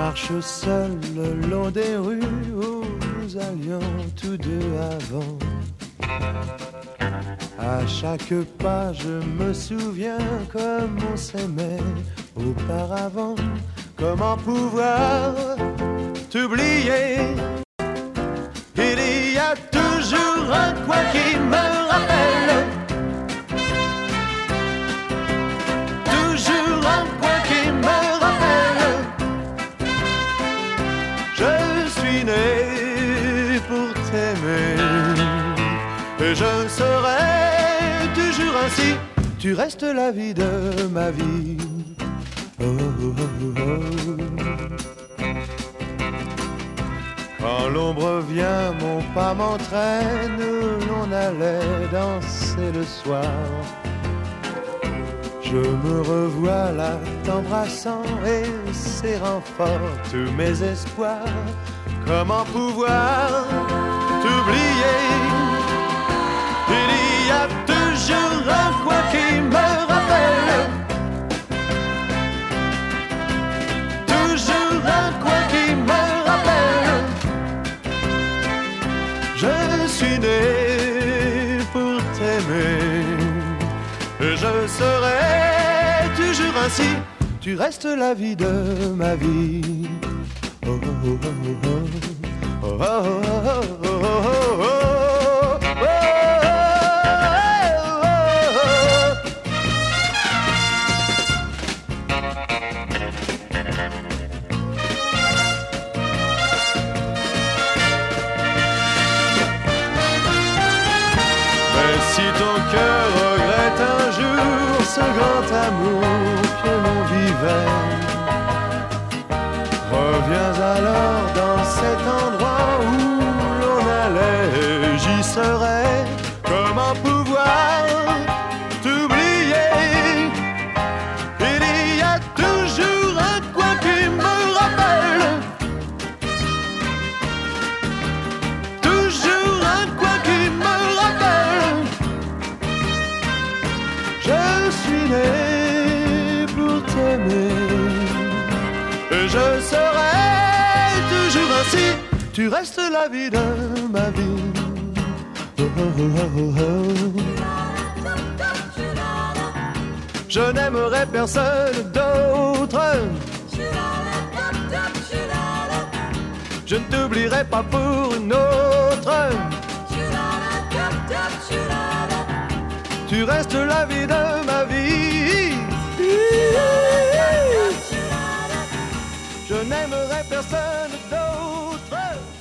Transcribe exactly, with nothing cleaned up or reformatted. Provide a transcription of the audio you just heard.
marche seul le long des rues où nous allions tous deux avant. À chaque pas je me souviens comme on s'aimait auparavant. Comment pouvoir t'oublier? Il y a toujours un coin qui me rappelle, toujours un coin qui me rappelle. Je suis né pour t'aimer et je serai toujours ainsi. Tu restes la vie de ma vie. Oh, oh, oh, oh. Quand l'ombre vient, mon pas m'entraîne, l'on allait danser le soir. Je me revois là t'embrassant et serrant fort tous mes espoirs. Comment pouvoir t'oublier? Il y a toujours un coin qui me rappelle, toujours un coin qui me rappelle. Je suis né pour t'aimer et je serai toujours ainsi. Tu restes la vie de ma vie. Oh, oh, oh, oh, oh, oh, oh, oh, oh, oh. Si ton cœur regrette un jour ce grand amour que l'on vivait, reviens alors dans cet endroit où l'on allait, j'y serai. Comment pouvoir t'oublier? Il y a toujours un coin qui me rappelle, toujours un coin qui me rappelle. Je suis né pour t'aimer et je serai toujours ainsi. Tu restes la vie de ma vie. Oh, oh, oh, oh, oh. Je n'aimerai personne d'autre. Je ne t'oublierai pas pour une autre. Tu restes la vie de ma vie. Je n'aimerai personne d'autre.